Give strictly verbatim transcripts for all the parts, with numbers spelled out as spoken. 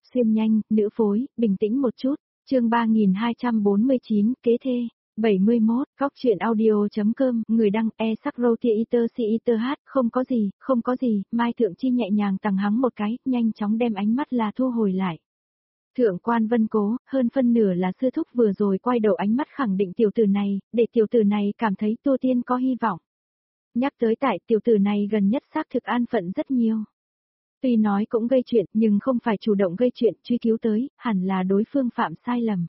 xuyên nhanh, nữ phối, bình tĩnh một chút. Chương ba nghìn hai trăm bốn mươi chín, kế thê. bảy mươi mốt, góc truyện audio.com, người đăng, e sắc roti iter si iter hát, không có gì, không có gì, Mai Thượng Chi nhẹ nhàng tằng hắng một cái, nhanh chóng đem ánh mắt là thu hồi lại. Thượng quan Vân Cố, hơn phân nửa là sư thúc vừa rồi quay đầu ánh mắt khẳng định tiểu tử này, để tiểu tử này cảm thấy tu tiên có hy vọng. Nhắc tới tại tiểu tử này gần nhất xác thực an phận rất nhiều. Tuy nói cũng gây chuyện nhưng không phải chủ động gây chuyện truy cứu tới, hẳn là đối phương phạm sai lầm.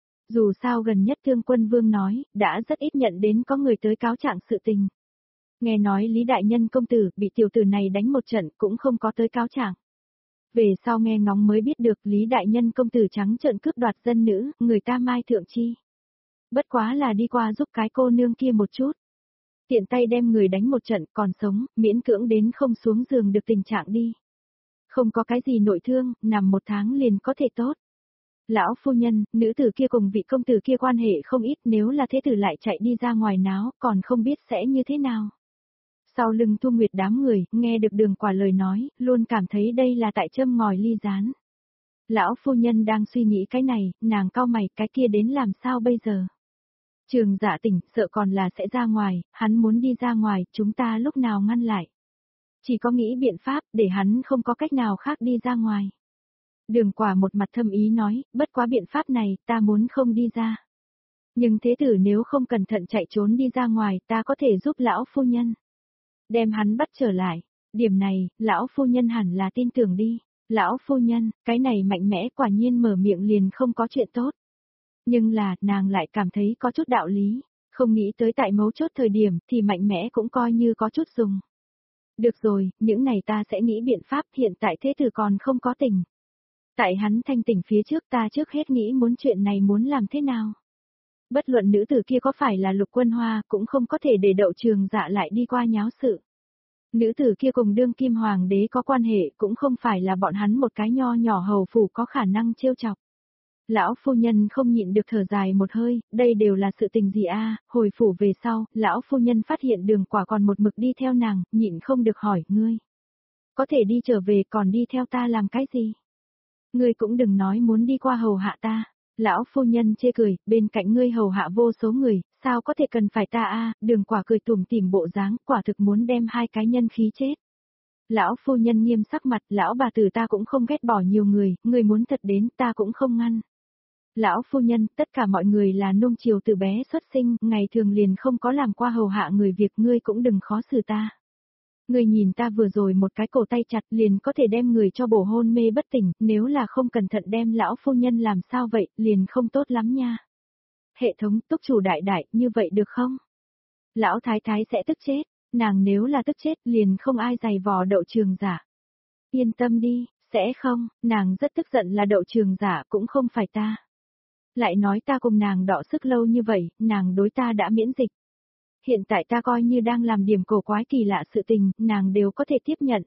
Dù sao gần nhất Thương Quân Vương nói, đã rất ít nhận đến có người tới cáo trạng sự tình. Nghe nói Lý Đại Nhân công tử bị tiểu tử này đánh một trận cũng không có tới cáo trạng. Về sau nghe ngóng mới biết được Lý Đại Nhân công tử trắng trợn cướp đoạt dân nữ, người ta Mai Thượng Chi. Bất quá là đi qua giúp cái cô nương kia một chút. Tiện tay đem người đánh một trận còn sống, miễn cưỡng đến không xuống giường được tình trạng đi. Không có cái gì nội thương, nằm một tháng liền có thể tốt. Lão phu nhân, nữ tử kia cùng vị công tử kia quan hệ không ít, nếu là thế tử lại chạy đi ra ngoài náo, còn không biết sẽ như thế nào. Sau lưng Thu Nguyệt đám người, nghe được Đường Quả lời nói, luôn cảm thấy đây là tại châm ngòi ly gián. Lão phu nhân đang suy nghĩ cái này, nàng cau mày, cái kia đến làm sao bây giờ? Trường Dạ tỉnh, sợ còn là sẽ ra ngoài, hắn muốn đi ra ngoài, chúng ta lúc nào ngăn lại. Chỉ có nghĩ biện pháp, để hắn không có cách nào khác đi ra ngoài. Đường Quả một mặt thâm ý nói, bất quá biện pháp này, ta muốn không đi ra. Nhưng thế tử nếu không cẩn thận chạy trốn đi ra ngoài, ta có thể giúp lão phu nhân. Đem hắn bắt trở lại. Điểm này, lão phu nhân hẳn là tin tưởng đi. Lão phu nhân, cái này mạnh mẽ quả nhiên mở miệng liền không có chuyện tốt. Nhưng là, nàng lại cảm thấy có chút đạo lý. Không nghĩ tới tại mấu chốt thời điểm, thì mạnh mẽ cũng coi như có chút dùng. Được rồi, những này ta sẽ nghĩ biện pháp, hiện tại thế tử còn không có tình. Tại hắn thanh tỉnh phía trước ta trước hết nghĩ muốn chuyện này muốn làm thế nào. Bất luận nữ tử kia có phải là Lục Quân Hoa cũng không có thể để Đậu Trường Dạ lại đi qua nháo sự. Nữ tử kia cùng đương kim hoàng đế có quan hệ cũng không phải là bọn hắn một cái nho nhỏ hầu phủ có khả năng trêu chọc. Lão phu nhân không nhịn được thở dài một hơi, đây đều là sự tình gì a? Hồi phủ về sau, lão phu nhân phát hiện Đường Quả còn một mực đi theo nàng, nhịn không được hỏi, ngươi. Có thể đi trở về còn đi theo ta làm cái gì? Ngươi cũng đừng nói muốn đi qua hầu hạ ta. Lão phu nhân chê cười, bên cạnh ngươi hầu hạ vô số người, sao có thể cần phải ta a? Đường Quả cười tủm tỉm bộ dáng, quả thực muốn đem hai cái nhân khí chết. Lão phu nhân nghiêm sắc mặt, lão bà tử ta cũng không ghét bỏ nhiều người, người muốn thật đến ta cũng không ngăn. Lão phu nhân, tất cả mọi người là nung chiều từ bé xuất sinh, ngày thường liền không có làm qua hầu hạ người việc, ngươi cũng đừng khó xử ta. Ngươi nhìn ta vừa rồi một cái cổ tay chặt liền có thể đem người cho bổ hôn mê bất tỉnh, nếu là không cẩn thận đem lão phu nhân làm sao vậy, liền không tốt lắm nha. Hệ thống túc chủ đại đại, như vậy được không? Lão thái thái sẽ tức chết, nàng nếu là tức chết liền không ai giày vò Đậu Trường Dạ. Yên tâm đi, sẽ không, nàng rất tức giận là Đậu Trường Dạ cũng không phải ta. Lại nói ta cùng nàng đọ sức lâu như vậy, nàng đối ta đã miễn dịch. Hiện tại ta coi như đang làm điểm cổ quái kỳ lạ sự tình, nàng đều có thể tiếp nhận.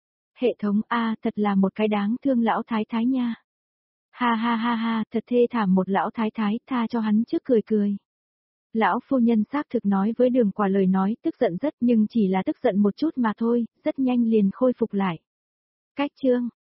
Hệ thống A thật là một cái đáng thương lão thái thái nha. Ha ha ha ha, thật thê thảm một lão thái thái, tha cho hắn trước cười cười. Lão phu nhân xác thực nói với Đường Quả lời nói, tức giận rất nhưng chỉ là tức giận một chút mà thôi, rất nhanh liền khôi phục lại. Cách chương,